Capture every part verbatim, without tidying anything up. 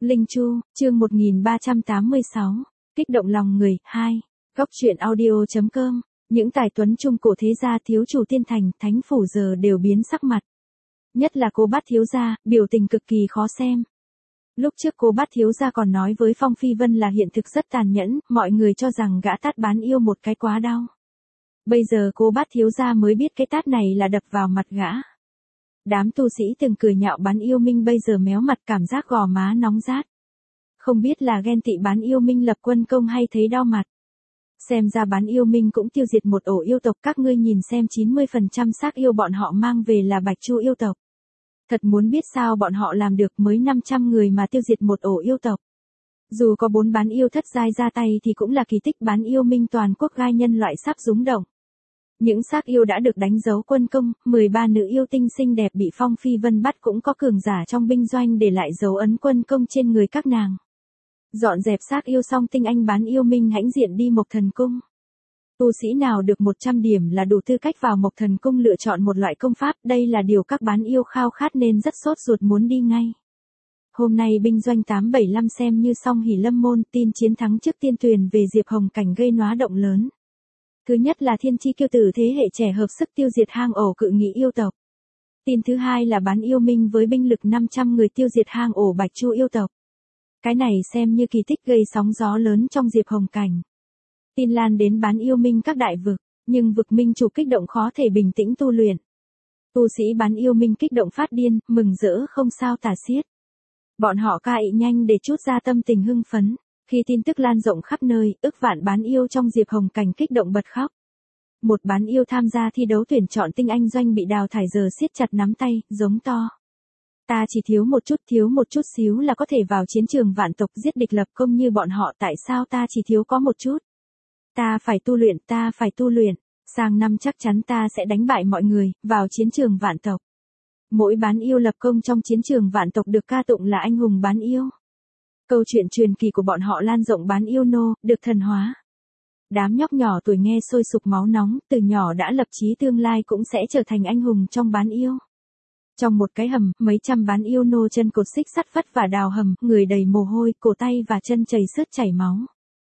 Linh Chu, chương một nghìn ba trăm tám mươi sáu, kích động lòng người, hai. Góc truyện audio.com, những tài tuấn trung cổ thế gia thiếu chủ tiên thành, thánh phủ giờ đều biến sắc mặt. Nhất là cô Bát thiếu gia, biểu tình cực kỳ khó xem. Lúc trước cô Bát thiếu gia còn nói với Phong Phi Vân là hiện thực rất tàn nhẫn, mọi người cho rằng gã tát bán yêu một cái quá đau. Bây giờ cô Bát thiếu gia mới biết cái tát này là đập vào mặt gã. Đám tu sĩ từng cười nhạo bán yêu minh bây giờ méo mặt, cảm giác gò má nóng rát. Không biết là ghen tị bán yêu minh lập quân công hay thấy đau mặt. Xem ra bán yêu minh cũng tiêu diệt một ổ yêu tộc, các ngươi nhìn xem chín mươi phần trăm xác yêu bọn họ mang về là Bạch Chu yêu tộc. Thật muốn biết sao bọn họ làm được, mới năm trăm người mà tiêu diệt một ổ yêu tộc. Dù có bốn bán yêu thất giai ra tay thì cũng là kỳ tích, bán yêu minh toàn quốc gai nhân loại sắp rúng động. Những xác yêu đã được đánh dấu quân công, mười ba nữ yêu tinh xinh đẹp bị Phong Phi Vân bắt, cũng có cường giả trong binh doanh để lại dấu ấn quân công trên người các nàng. Dọn dẹp xác yêu xong, tinh anh bán yêu minh hãnh diện đi Mộc Thần Cung. Tu sĩ nào được một trăm điểm là đủ tư cách vào Mộc Thần Cung lựa chọn một loại công pháp, đây là điều các bán yêu khao khát nên rất sốt ruột muốn đi ngay. Hôm nay binh doanh tám bảy lăm xem như song hỷ lâm môn, tin chiến thắng trước tiên tuyền về Diệp Hồng Cảnh gây náo động lớn. Thứ nhất là thiên chi kiêu tử thế hệ trẻ hợp sức tiêu diệt hang ổ cự nghị yêu tộc. Tin thứ hai là bán yêu minh với binh lực năm trăm người tiêu diệt hang ổ Bạch Chu yêu tộc. Cái này xem như kỳ tích gây sóng gió lớn trong Diệp Hồng Cảnh. Tin lan đến bán yêu minh các đại vực, nhưng vực minh chủ kích động khó thể bình tĩnh tu luyện. Tu sĩ bán yêu minh kích động phát điên, mừng rỡ không sao tả xiết. Bọn họ ca ị nhanh để trút ra tâm tình hưng phấn. Khi tin tức lan rộng khắp nơi, ức vạn bán yêu trong Diệp Hồng Cảnh kích động bật khóc. Một bán yêu tham gia thi đấu tuyển chọn tinh anh doanh bị đào thải giờ siết chặt nắm tay, giống to. Ta chỉ thiếu một chút, thiếu một chút xíu là có thể vào chiến trường vạn tộc giết địch lập công như bọn họ, tại sao ta chỉ thiếu có một chút? Ta phải tu luyện, ta phải tu luyện, sang năm chắc chắn ta sẽ đánh bại mọi người, vào chiến trường vạn tộc. Mỗi bán yêu lập công trong chiến trường vạn tộc được ca tụng là anh hùng bán yêu. Câu chuyện truyền kỳ của bọn họ lan rộng bán yêu nô, được thần hóa. Đám nhóc nhỏ tuổi nghe sôi sục máu nóng, từ nhỏ đã lập chí tương lai cũng sẽ trở thành anh hùng trong bán yêu. Trong một cái hầm, mấy trăm bán yêu nô chân cột xích sắt vất vả đào hầm, người đầy mồ hôi, cổ tay và chân chảy xước chảy máu.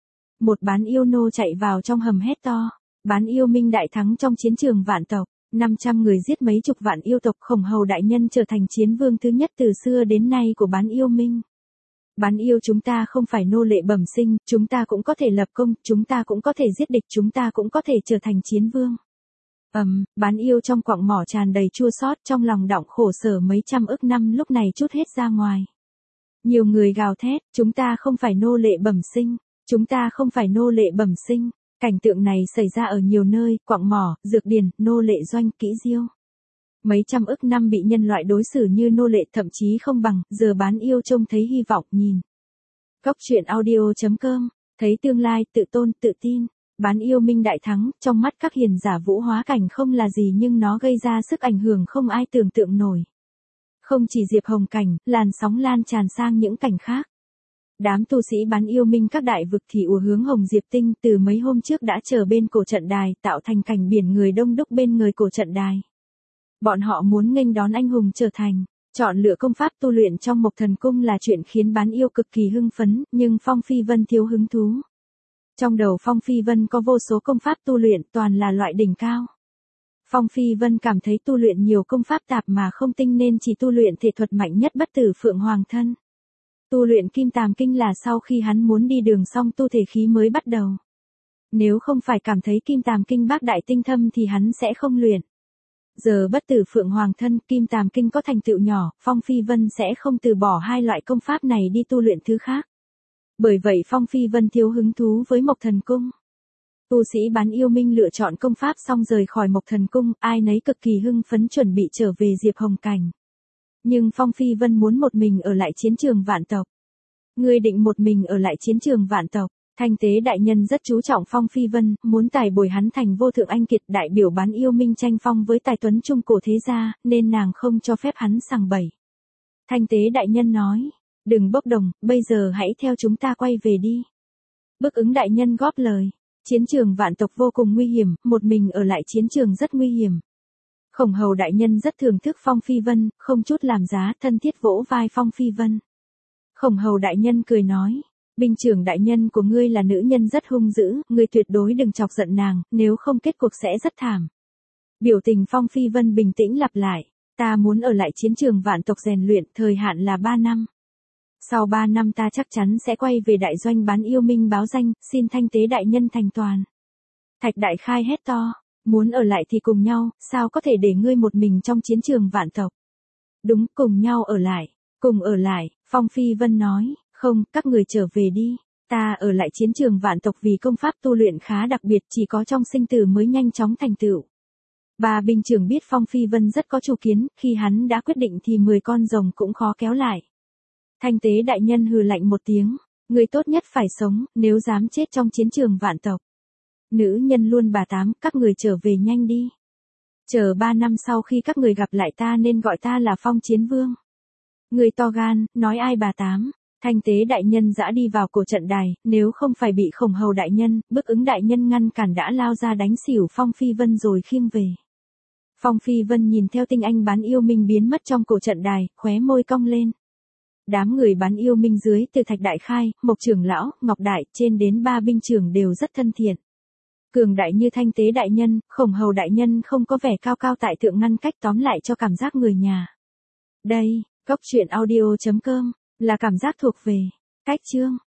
Một bán yêu nô chạy vào trong hầm hét to, bán yêu minh đại thắng trong chiến trường vạn tộc, năm trăm người giết mấy chục vạn yêu tộc, Khổng Hầu đại nhân trở thành chiến vương thứ nhất từ xưa đến nay của bán yêu minh. Bán yêu chúng ta không phải nô lệ bẩm sinh, chúng ta cũng có thể lập công, chúng ta cũng có thể giết địch, chúng ta cũng có thể trở thành chiến vương. Ầm, um, bán yêu trong quặng mỏ tràn đầy chua xót, trong lòng đọng khổ sở mấy trăm ức năm lúc này trút hết ra ngoài. Nhiều người gào thét, chúng ta không phải nô lệ bẩm sinh, chúng ta không phải nô lệ bẩm sinh. Cảnh tượng này xảy ra ở nhiều nơi, quặng mỏ, dược điền, nô lệ doanh, kỹ diêu. Mấy trăm ức năm bị nhân loại đối xử như nô lệ, thậm chí không bằng, giờ bán yêu trông thấy hy vọng, nhìn. Góc truyện audio.com, thấy tương lai, tự tôn, tự tin. Bán yêu minh đại thắng, trong mắt các hiền giả Vũ Hóa Cảnh không là gì, nhưng nó gây ra sức ảnh hưởng không ai tưởng tượng nổi. Không chỉ Diệp Hồng Cảnh, làn sóng lan tràn sang những cảnh khác. Đám tu sĩ bán yêu minh các đại vực thì ùa hướng Hồng Diệp Tinh, từ mấy hôm trước đã chờ bên cổ trận đài, tạo thành cảnh biển người đông đúc bên người cổ trận đài. Bọn họ muốn nghênh đón anh hùng trở thành. Chọn lựa công pháp tu luyện trong Mộc Thần Cung là chuyện khiến bán yêu cực kỳ hưng phấn, nhưng Phong Phi Vân thiếu hứng thú. Trong đầu Phong Phi Vân có vô số công pháp tu luyện, toàn là loại đỉnh cao. Phong Phi Vân cảm thấy tu luyện nhiều công pháp tạp mà không tinh nên chỉ tu luyện thể thuật mạnh nhất Bất Tử Phượng Hoàng Thân. Tu luyện Kim Tàm Kinh là sau khi hắn muốn đi đường xong tu thể khí mới bắt đầu. Nếu không phải cảm thấy Kim Tàm Kinh bác đại tinh thâm thì hắn sẽ không luyện. Giờ Bất Tử Phượng Hoàng Thân, Kim Tàm Kinh có thành tựu nhỏ, Phong Phi Vân sẽ không từ bỏ hai loại công pháp này đi tu luyện thứ khác. Bởi vậy Phong Phi Vân thiếu hứng thú với Mộc Thần Cung. Tu sĩ bán yêu minh lựa chọn công pháp xong rời khỏi Mộc Thần Cung, ai nấy cực kỳ hưng phấn chuẩn bị trở về Diệp Hồng Cảnh. Nhưng Phong Phi Vân muốn một mình ở lại chiến trường vạn tộc. Ngươi định một mình ở lại chiến trường vạn tộc? Thanh Tế đại nhân rất chú trọng Phong Phi Vân, muốn tài bồi hắn thành vô thượng anh kiệt, đại biểu bán yêu minh tranh phong với tài tuấn trung cổ thế gia, nên nàng không cho phép hắn sằng bậy. Thanh Tế đại nhân nói, đừng bốc đồng, bây giờ hãy theo chúng ta quay về đi. Bức Ứng đại nhân góp lời, chiến trường vạn tộc vô cùng nguy hiểm, một mình ở lại chiến trường rất nguy hiểm. Khổng Hầu đại nhân rất thưởng thức Phong Phi Vân, không chút làm giá, thân thiết vỗ vai Phong Phi Vân. Khổng hầu đại nhân cười nói, binh trưởng đại nhân của ngươi là nữ nhân rất hung dữ, ngươi tuyệt đối đừng chọc giận nàng, nếu không kết cục sẽ rất thảm. Biểu tình Phong Phi Vân bình tĩnh lặp lại, ta muốn ở lại chiến trường vạn tộc rèn luyện, thời hạn là ba năm. Sau ba năm ta chắc chắn sẽ quay về đại doanh bán yêu minh báo danh, xin thanh tế đại nhân thành toàn. Thạch Đại Khai hét to, muốn ở lại thì cùng nhau, sao có thể để ngươi một mình trong chiến trường vạn tộc. Đúng, cùng nhau ở lại, cùng ở lại, Phong Phi Vân nói, không, các người trở về đi, ta ở lại chiến trường vạn tộc vì công pháp tu luyện khá đặc biệt, chỉ có trong sinh tử mới nhanh chóng thành tựu. Ba binh trưởng biết Phong Phi Vân rất có chủ kiến, khi hắn đã quyết định thì mười con rồng cũng khó kéo lại. Thanh tế đại nhân hừ lạnh một tiếng, người tốt nhất phải sống, nếu dám chết trong chiến trường vạn tộc. Nữ nhân luôn bà tám, các người trở về nhanh đi. Chờ ba năm sau khi các người gặp lại ta nên gọi ta là Phong Chiến Vương. Người to gan, nói ai bà tám. Thanh tế đại nhân dã đi vào cổ trận đài, nếu không phải bị Khổng hầu đại nhân, Bức Ứng đại nhân ngăn cản đã lao ra đánh xỉu Phong Phi Vân rồi khiêng về. Phong Phi Vân nhìn theo tinh anh bán yêu minh biến mất trong cổ trận đài, khóe môi cong lên. Đám người bán yêu minh dưới từ Thạch Đại Khai, Mộc trưởng lão, Ngọc Đại, trên đến ba binh trưởng đều rất thân thiện. Cường đại như Thanh tế đại nhân, Khổng hầu đại nhân không có vẻ cao cao tại thượng, ngăn cách tóm lại cho cảm giác người nhà. Đây, góc truyện audio chấm com là cảm giác thuộc về. Cách chương